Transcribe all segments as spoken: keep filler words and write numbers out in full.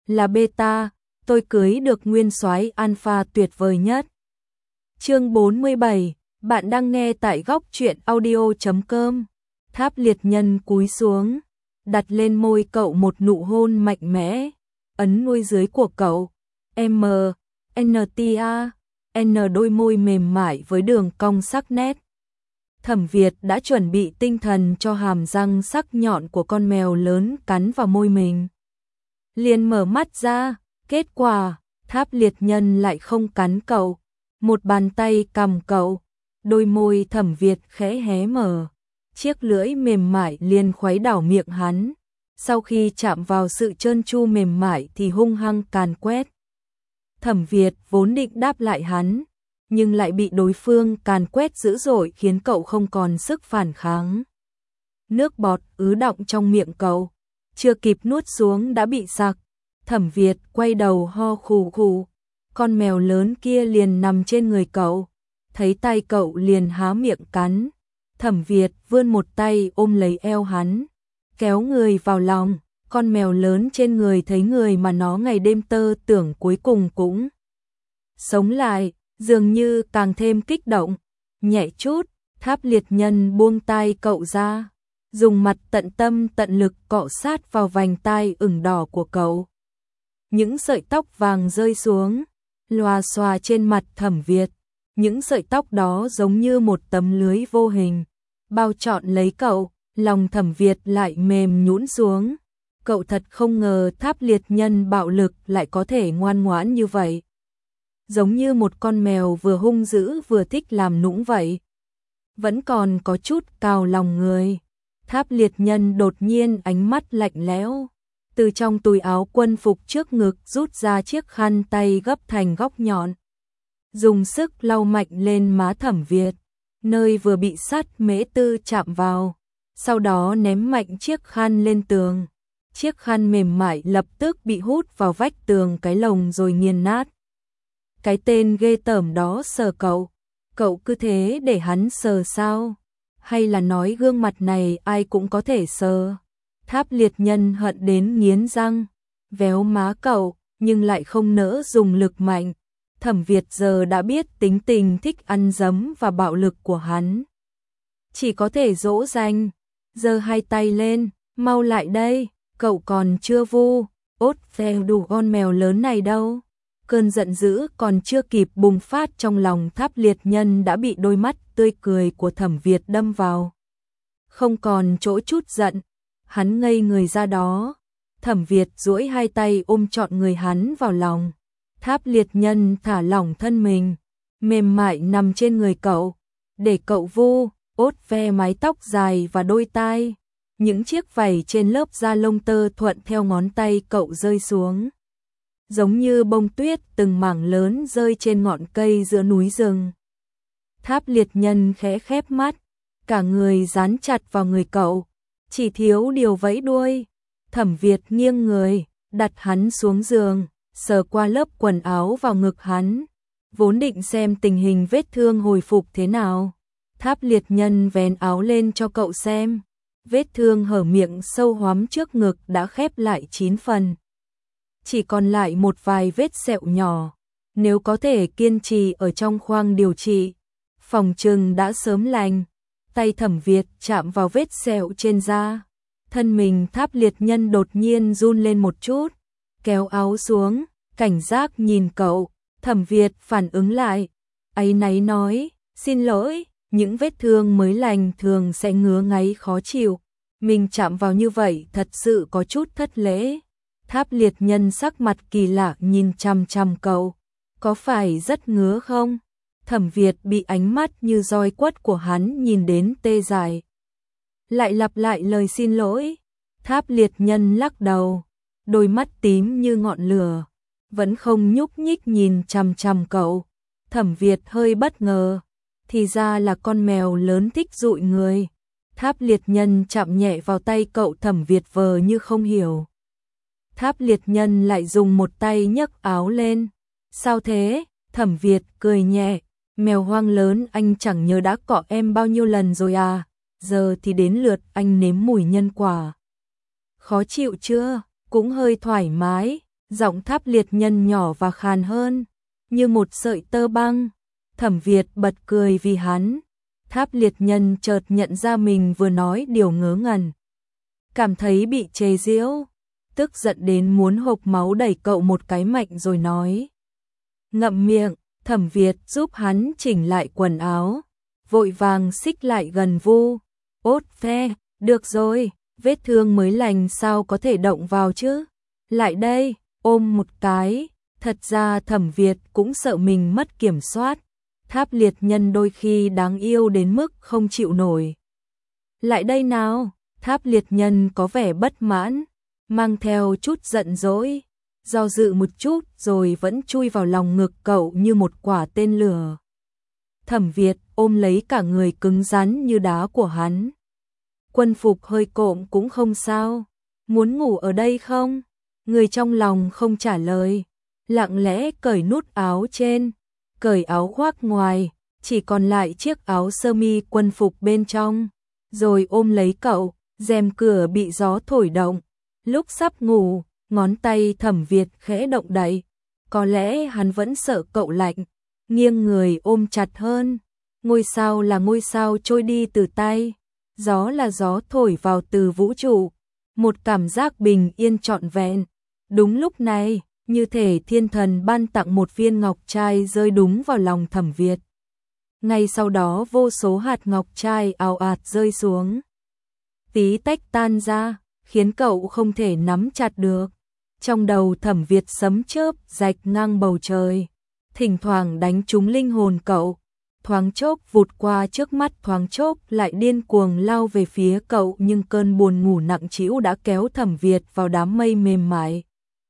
là beta, tôi cưới được nguyên soái alpha tuyệt vời nhất. Chương bốn mươi bảy, bạn đang nghe tại góc truyện audio chấm com. Tháp liệt nhân cúi xuống, đặt lên môi cậu một nụ hôn mạnh mẽ, ấn môi dưới của cậu. M, N T A, N đôi môi mềm mại với đường cong sắc nét. Thẩm Việt đã chuẩn bị tinh thần cho hàm răng sắc nhọn của con mèo lớn cắn vào môi mình. Liền mở mắt ra, kết quả, Tháp liệt nhân lại không cắn cậu. Một bàn tay cầm cậu, đôi môi Thẩm Việt khẽ hé mở. Chiếc lưỡi mềm mại liền khuấy đảo miệng hắn. Sau khi chạm vào sự trơn tru mềm mại thì hung hăng càn quét. Thẩm Việt vốn định đáp lại hắn, nhưng lại bị đối phương càn quét dữ dội khiến cậu không còn sức phản kháng. Nước bọt ứ đọng trong miệng cậu, chưa kịp nuốt xuống đã bị sặc. Thẩm Việt quay đầu ho khù khù, con mèo lớn kia liền nằm trên người cậu, thấy tay cậu liền há miệng cắn. Thẩm Việt vươn một tay ôm lấy eo hắn, kéo người vào lòng. Con mèo lớn trên người thấy người mà nó ngày đêm tơ tưởng cuối cùng cũng sống lại, dường như càng thêm kích động. Nhẹ chút, Tháp liệt nhân buông tay cậu ra, dùng mặt tận tâm tận lực cọ sát vào vành tai ửng đỏ của cậu. Những sợi tóc vàng rơi xuống, lòa xòa trên mặt Thẩm Việt. Những sợi tóc đó giống như một tấm lưới vô hình, bao trọn lấy cậu. Lòng Thẩm Việt lại mềm nhũn xuống. Cậu thật không ngờ Tháp liệt nhân bạo lực lại có thể ngoan ngoãn như vậy. Giống như một con mèo vừa hung dữ vừa thích làm nũng vậy. Vẫn còn có chút cào lòng người. Tháp liệt nhân đột nhiên ánh mắt lạnh lẽo. Từ trong túi áo quân phục trước ngực rút ra chiếc khăn tay gấp thành góc nhọn. Dùng sức lau mạnh lên má Thẩm Việt, nơi vừa bị sắt mễ tư chạm vào. Sau đó ném mạnh chiếc khăn lên tường. Chiếc khăn mềm mại lập tức bị hút vào vách tường cái lồng rồi nghiền nát. Cái tên ghê tởm đó sờ cậu. Cậu cứ thế để hắn sờ sao? Hay là nói gương mặt này ai cũng có thể sờ? Tháp liệt nhân hận đến nghiến răng, véo má cậu, nhưng lại không nỡ dùng lực mạnh. Thẩm Việt giờ đã biết tính tình thích ăn dấm và bạo lực của hắn. Chỉ có thể dỗ dành, giơ hai tay lên, mau lại đây. Cậu còn chưa vu, ốt phèo đủ con mèo lớn này đâu. Cơn giận dữ còn chưa kịp bùng phát trong lòng Tháp liệt nhân đã bị đôi mắt tươi cười của Thẩm Việt đâm vào. Không còn chỗ chút giận, hắn ngây người ra đó. Thẩm Việt duỗi hai tay ôm trọn người hắn vào lòng. Tháp liệt nhân thả lỏng thân mình, mềm mại nằm trên người cậu, để cậu vu, ốt ve mái tóc dài và đôi tai. Những chiếc vảy trên lớp da lông tơ thuận theo ngón tay cậu rơi xuống. Giống như bông tuyết từng mảng lớn rơi trên ngọn cây giữa núi rừng. Tháp liệt nhân khẽ khép mắt, cả người dán chặt vào người cậu, chỉ thiếu điều vẫy đuôi. Thẩm Việt nghiêng người, đặt hắn xuống giường, sờ qua lớp quần áo vào ngực hắn. Vốn định xem tình hình vết thương hồi phục thế nào. Tháp liệt nhân vén áo lên cho cậu xem. Vết thương hở miệng sâu hoắm trước ngực đã khép lại chín phần. Chỉ còn lại một vài vết sẹo nhỏ. Nếu có thể kiên trì ở trong khoang điều trị, phòng trừng đã sớm lành. Tay Thẩm Việt chạm vào vết sẹo trên da. Thân mình Tháp liệt nhân đột nhiên run lên một chút. Kéo áo xuống, cảnh giác nhìn cậu. Thẩm Việt phản ứng lại. Áy náy nói, xin lỗi. Những vết thương mới lành thường sẽ ngứa ngáy khó chịu. Mình chạm vào như vậy thật sự có chút thất lễ. Tháp liệt nhân sắc mặt kỳ lạ nhìn chằm chằm cậu. Có phải rất ngứa không? Thẩm Việt bị ánh mắt như roi quất của hắn nhìn đến tê dại. Lại lặp lại lời xin lỗi. Tháp liệt nhân lắc đầu. Đôi mắt tím như ngọn lửa. Vẫn không nhúc nhích nhìn chằm chằm cậu. Thẩm Việt hơi bất ngờ. Thì ra là con mèo lớn thích dụi người. Tháp liệt nhân chạm nhẹ vào tay cậu. Thẩm Việt vờ như không hiểu. Tháp liệt nhân lại dùng một tay nhấc áo lên. Sao thế? Thẩm Việt cười nhẹ. Mèo hoang lớn anh chẳng nhớ đã cọ em bao nhiêu lần rồi à? Giờ thì đến lượt anh nếm mùi nhân quả. Khó chịu chưa? Cũng hơi thoải mái. Giọng Tháp Liệt Nhân nhỏ và khàn hơn, như một sợi tơ băng. Thẩm Việt bật cười vì hắn. Tháp Liệt Nhân chợt nhận ra mình vừa nói điều ngớ ngẩn. Cảm thấy bị chế giễu, tức giận đến muốn hộc máu đẩy cậu một cái mạnh rồi nói. Ngậm miệng. Thẩm Việt giúp hắn chỉnh lại quần áo, vội vàng xích lại gần Vu. Ốt phe, được rồi, vết thương mới lành sao có thể động vào chứ. Lại đây, ôm một cái. Thật ra Thẩm Việt cũng sợ mình mất kiểm soát. Tháp Liệt Nhân đôi khi đáng yêu đến mức không chịu nổi. Lại đây nào. Tháp Liệt Nhân có vẻ bất mãn, mang theo chút giận dỗi, do dự một chút rồi vẫn chui vào lòng ngực cậu như một quả tên lửa. Thẩm Việt ôm lấy cả người cứng rắn như đá của hắn. Quân phục hơi cộm cũng không sao. Muốn ngủ ở đây không? Người trong lòng không trả lời, lặng lẽ cởi nút áo trên, cởi áo khoác ngoài, chỉ còn lại chiếc áo sơ mi quân phục bên trong, rồi ôm lấy cậu. Rèm cửa bị gió thổi động. Lúc sắp ngủ, ngón tay Thẩm Việt khẽ động đậy. Có lẽ hắn vẫn sợ cậu lạnh, nghiêng người ôm chặt hơn. Ngôi sao là ngôi sao trôi đi từ tay, gió là gió thổi vào từ vũ trụ. Một cảm giác bình yên trọn vẹn. Đúng lúc này, như thể thiên thần ban tặng một viên ngọc trai rơi đúng vào lòng Thẩm Việt. Ngay sau đó vô số hạt ngọc trai ào ạt rơi xuống. Tí tách tan ra, khiến cậu không thể nắm chặt được. Trong đầu Thẩm Việt sấm chớp rạch ngang bầu trời, thỉnh thoảng đánh trúng linh hồn cậu. Thoáng chốc vụt qua trước mắt, thoáng chốc lại điên cuồng lao về phía cậu, nhưng cơn buồn ngủ nặng trĩu đã kéo Thẩm Việt vào đám mây mềm mại.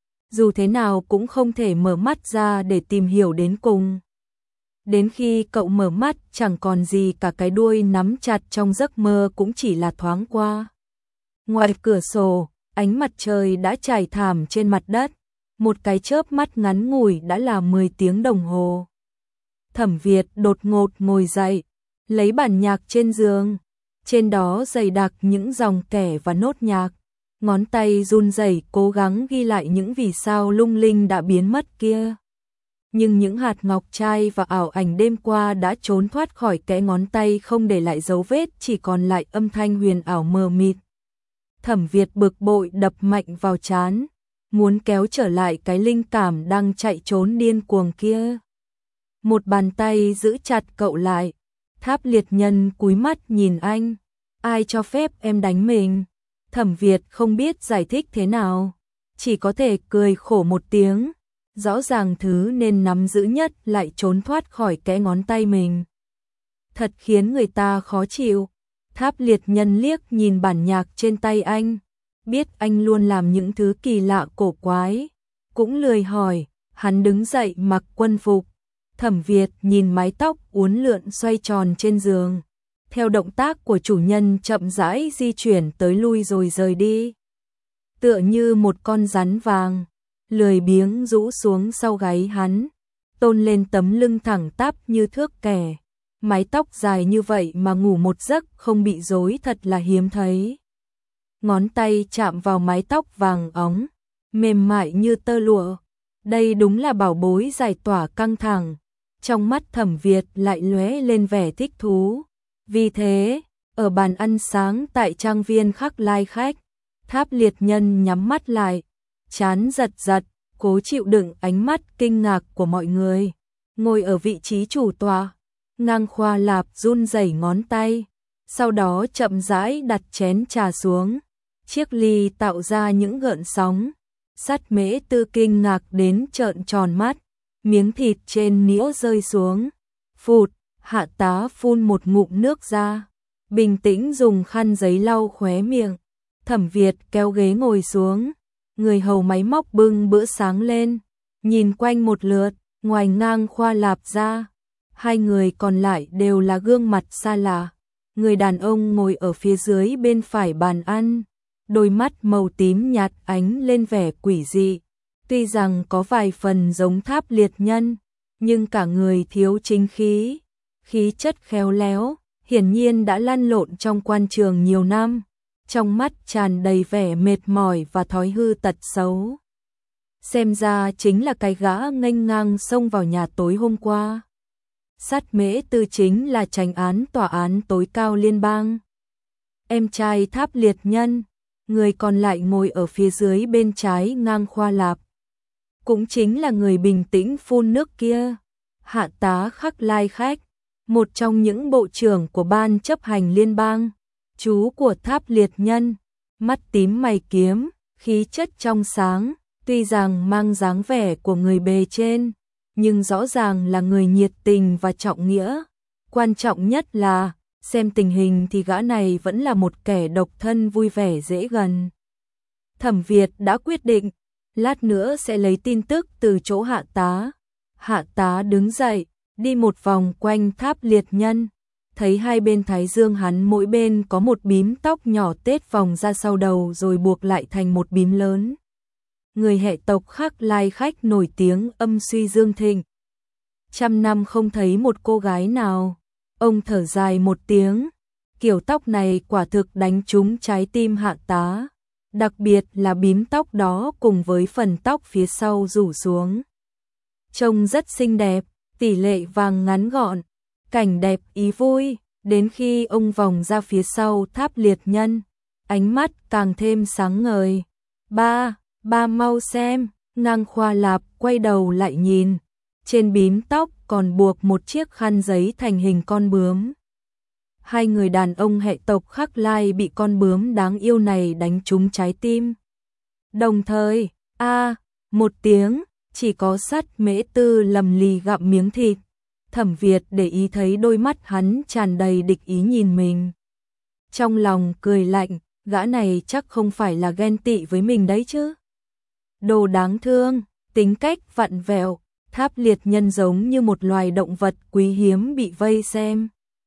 Dù thế nào cũng không thể mở mắt ra để tìm hiểu đến cùng. Đến khi cậu mở mắt chẳng còn gì cả, cái đuôi nắm chặt trong giấc mơ cũng chỉ là thoáng qua. Ngoài cửa sổ, ánh mặt trời đã trải thảm trên mặt đất. Một cái chớp mắt ngắn ngủi đã là mười tiếng đồng hồ. Thẩm Việt đột ngột ngồi dậy, lấy bản nhạc trên giường. Trên đó dày đặc những dòng kẻ và nốt nhạc. Ngón tay run rẩy cố gắng ghi lại những vì sao lung linh đã biến mất kia. Nhưng những hạt ngọc trai và ảo ảnh đêm qua đã trốn thoát khỏi kẽ ngón tay, không để lại dấu vết, chỉ còn lại âm thanh huyền ảo mờ mịt. Thẩm Việt bực bội đập mạnh vào trán, muốn kéo trở lại cái linh cảm đang chạy trốn điên cuồng kia. Một bàn tay giữ chặt cậu lại. Tháp Liệt Nhân cúi mắt nhìn anh. Ai cho phép em đánh mình? Thẩm Việt không biết giải thích thế nào, chỉ có thể cười khổ một tiếng. Rõ ràng thứ nên nắm giữ nhất lại trốn thoát khỏi kẽ ngón tay mình. Thật khiến người ta khó chịu. Tháp Liệt Nhân liếc nhìn bản nhạc trên tay anh, biết anh luôn làm những thứ kỳ lạ cổ quái, cũng lười hỏi. Hắn đứng dậy mặc quân phục. Thẩm Việt nhìn mái tóc uốn lượn xoay tròn trên giường, theo động tác của chủ nhân chậm rãi di chuyển tới lui rồi rời đi. Tựa như một con rắn vàng, lười biếng rũ xuống sau gáy hắn, tôn lên tấm lưng thẳng tắp như thước kẻ. Mái tóc dài như vậy mà ngủ một giấc không bị rối thật là hiếm thấy. Ngón tay chạm vào mái tóc vàng óng, mềm mại như tơ lụa. Đây đúng là bảo bối giải tỏa căng thẳng. Trong mắt Thẩm Việt lại lóe lên vẻ thích thú. Vì thế, ở bàn ăn sáng tại trang viên Khắc Lai Khách, Tháp Liệt Nhân nhắm mắt lại, trán giật giật, cố chịu đựng ánh mắt kinh ngạc của mọi người. Ngồi ở vị trí chủ tọa, Ngang Khoa Lạp run rẩy ngón tay, sau đó chậm rãi đặt chén trà xuống. Chiếc ly tạo ra những gợn sóng. Sát Mễ Tư kinh ngạc đến trợn tròn mắt, miếng thịt trên nĩa rơi xuống. Phụt, Hạ Tá phun một ngụm nước ra, bình tĩnh dùng khăn giấy lau khóe miệng. Thẩm Việt kéo ghế ngồi xuống, người hầu máy móc bưng bữa sáng lên, nhìn quanh một lượt, ngoài Ngang Khoa Lạp ra, hai người còn lại đều là gương mặt xa lạ. Người đàn ông ngồi ở phía dưới bên phải bàn ăn, đôi mắt màu tím nhạt ánh lên vẻ quỷ dị. Tuy rằng có vài phần giống Tháp Liệt Nhân, nhưng cả người thiếu chính khí, khí chất khéo léo, hiển nhiên đã lăn lộn trong quan trường nhiều năm, trong mắt tràn đầy vẻ mệt mỏi và thói hư tật xấu. xem ra chính là cái gã nghênh ngang xông vào nhà tối hôm qua. Sát Mễ Tư chính là chánh án tòa án tối cao liên bang. Em trai Tháp Liệt Nhân, người còn lại ngồi ở phía dưới bên trái ngang Khoa Lạp. Cũng chính là người bình tĩnh phun nước kia. Hạ tá Khắc Lai Khách, một trong những bộ trưởng của ban chấp hành liên bang, chú của Tháp Liệt Nhân, mắt tím mày kiếm, khí chất trong sáng, tuy rằng mang dáng vẻ của người bề trên, nhưng rõ ràng là người nhiệt tình và trọng nghĩa. Quan trọng nhất là, xem tình hình thì gã này vẫn là một kẻ độc thân vui vẻ dễ gần. Thẩm Việt đã quyết định, lát nữa sẽ lấy tin tức từ chỗ hạ tá. Hạ tá đứng dậy, đi một vòng quanh Tháp Liệt Nhân, thấy hai bên thái dương hắn mỗi bên có một bím tóc nhỏ tết vòng ra sau đầu rồi buộc lại thành một bím lớn. Người hệ tộc Khắc Lai Khách nổi tiếng âm suy dương thịnh. Trăm năm không thấy một cô gái nào. Ông thở dài một tiếng, kiểu tóc này quả thực đánh trúng trái tim hạ tá, đặc biệt là bím tóc đó cùng với phần tóc phía sau rủ xuống. Trông rất xinh đẹp, tỷ lệ vàng ngắn gọn, cảnh đẹp ý vui, đến khi ông vòng ra phía sau Tháp Liệt Nhân, ánh mắt càng thêm sáng ngời. Ba, ba mau xem, ngang Khoa Lạp quay đầu lại nhìn, trên bím tóc còn buộc một chiếc khăn giấy thành hình con bướm. Hai người đàn ông hệ tộc Khắc Lai bị con bướm đáng yêu này đánh trúng trái tim. Đồng thời, a một tiếng, chỉ có Sát Mễ Tư lầm lì gặm miếng thịt. Thẩm Việt để ý thấy đôi mắt hắn tràn đầy địch ý nhìn mình. Trong lòng cười lạnh, gã này chắc không phải là ghen tị với mình đấy chứ. Đồ đáng thương, tính cách vặn vẹo. Tháp Liệt Nhân giống như một loài động vật quý hiếm bị vây xem.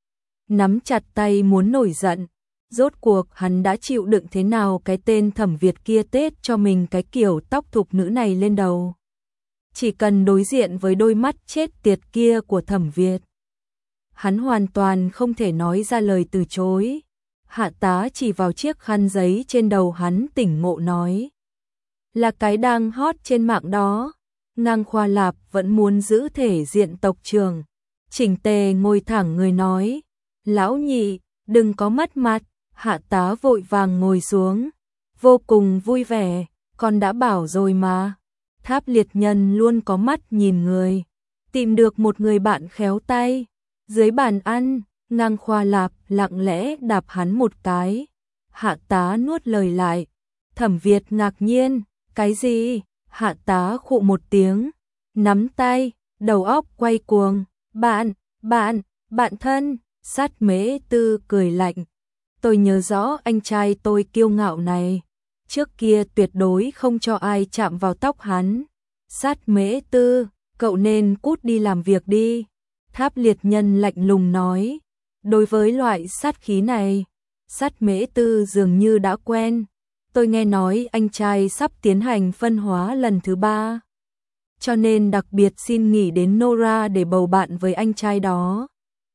Nắm chặt tay muốn nổi giận. Rốt cuộc hắn đã chịu đựng thế nào cái tên Thẩm Việt kia tết cho mình cái kiểu tóc thục nữ này lên đầu. Chỉ cần đối diện với đôi mắt chết tiệt kia của Thẩm Việt, hắn hoàn toàn không thể nói ra lời từ chối. Hạ tá chỉ vào chiếc khăn giấy trên đầu hắn tỉnh ngộ nói. Là cái đang hot trên mạng đó. Ngang Khoa Lạp vẫn muốn giữ thể diện tộc trưởng. Chỉnh Tề ngồi thẳng người nói. Lão nhị, đừng có mất mặt. Hạ tá vội vàng ngồi xuống. Vô cùng vui vẻ, con đã bảo rồi mà. Tháp Liệt Nhân luôn có mắt nhìn người. Tìm được một người bạn khéo tay. Dưới bàn ăn, Ngang Khoa Lạp lặng lẽ đạp hắn một cái. Hạ tá nuốt lời lại. Thẩm Việt ngạc nhiên. Cái gì? Hạ tá khụ một tiếng, nắm tay, đầu óc quay cuồng. Bạn, bạn, bạn thân. Sát Mễ Tư cười lạnh. Tôi nhớ rõ anh trai tôi kiêu ngạo này. Trước kia tuyệt đối không cho ai chạm vào tóc hắn. Sát Mễ Tư, cậu nên cút đi làm việc đi. Tháp Liệt Nhân lạnh lùng nói. Đối với loại sát khí này, Sát Mễ Tư dường như đã quen. Tôi nghe nói anh trai sắp tiến hành phân hóa lần thứ ba. Cho nên đặc biệt xin nghỉ đến Nora để bầu bạn với anh trai đó.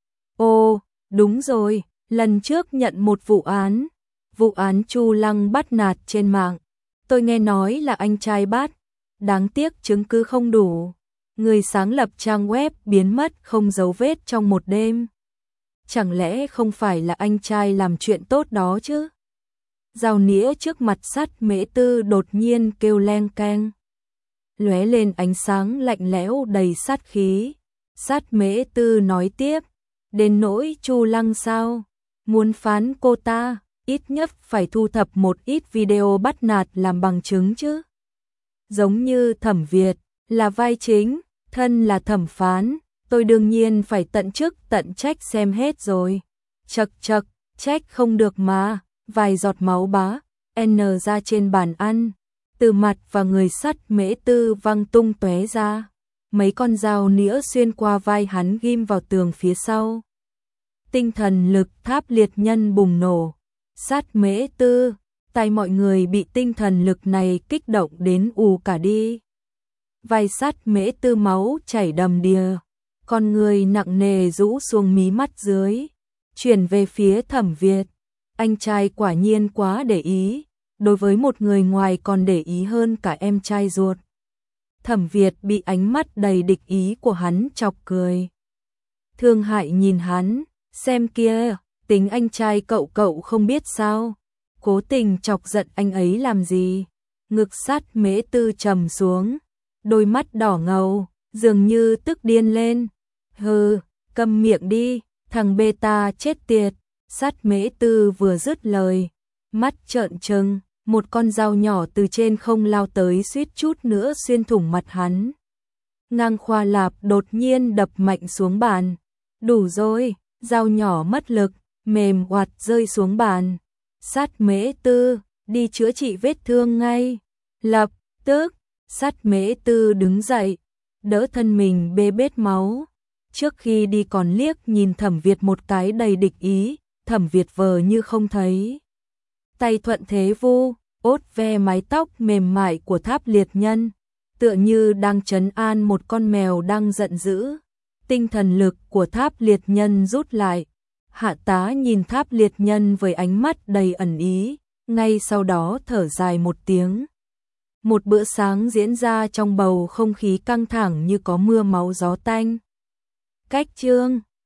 Ồ, đúng rồi, lần trước nhận một vụ án. Vụ án Chu Lăng bắt nạt trên mạng. Tôi nghe nói là anh trai bắt. Đáng tiếc chứng cứ không đủ. Người sáng lập trang web biến mất không dấu vết trong một đêm. Chẳng lẽ không phải là anh trai làm chuyện tốt đó chứ? Dao nĩa trước mặt Sát Mễ Tư đột nhiên kêu leng keng. Lóe lên ánh sáng lạnh lẽo đầy sát khí. Sát Mễ Tư nói tiếp. Đến nỗi Chu Lăng sao? Muốn phán cô ta, ít nhất phải thu thập một ít video bắt nạt làm bằng chứng chứ. Giống như Thẩm Việt, là vai chính, thân là thẩm phán. Tôi đương nhiên phải tận chức tận trách xem hết rồi. Chật chật, trách không được mà. Vài giọt máu bá, N ra trên bàn ăn, từ mặt và người Sát Mễ Tư văng tung tóe ra. Mấy con dao nĩa xuyên qua vai hắn ghim vào tường phía sau. Tinh thần lực Tháp Liệt Nhân bùng nổ. Sát Mễ Tư, tay mọi người bị tinh thần lực này kích động đến ù cả đi. Vai Sát Mễ Tư máu chảy đầm đìa, con người nặng nề rũ xuống mí mắt dưới, chuyển về phía Thẩm Việt. Anh trai quả nhiên quá để ý, đối với một người ngoài còn để ý hơn cả em trai ruột. Thẩm Việt bị ánh mắt đầy địch ý của hắn chọc cười. Thương hại nhìn hắn, xem kia, tính anh trai cậu cậu không biết sao, cố tình chọc giận anh ấy làm gì. Ngực Sát Mễ Tư trầm xuống, đôi mắt đỏ ngầu, dường như tức điên lên. Hừ, câm miệng đi, thằng beta chết tiệt. Sát Mễ Tư vừa dứt lời, mắt trợn trừng, một con dao nhỏ từ trên không lao tới suýt chút nữa xuyên thủng mặt hắn. Ngang Khoa Lạp đột nhiên đập mạnh xuống bàn. Đủ rồi, dao nhỏ mất lực, mềm oạt rơi xuống bàn. Sát Mễ Tư, đi chữa trị vết thương ngay. Lập tức, Sát Mễ Tư đứng dậy, đỡ thân mình bê bết máu. Trước khi đi còn liếc nhìn Thẩm Việt một cái đầy địch ý, Thẩm Việt vờ như không thấy. Tay thuận thế vu, ốt ve mái tóc mềm mại của Tháp Liệt Nhân, tựa như đang trấn an một con mèo đang giận dữ. Tinh thần lực của Tháp Liệt Nhân rút lại. Hạ tá nhìn Tháp Liệt Nhân với ánh mắt đầy ẩn ý, ngay sau đó thở dài một tiếng. Một bữa sáng diễn ra trong bầu không khí căng thẳng như có mưa máu gió tanh. Cách chương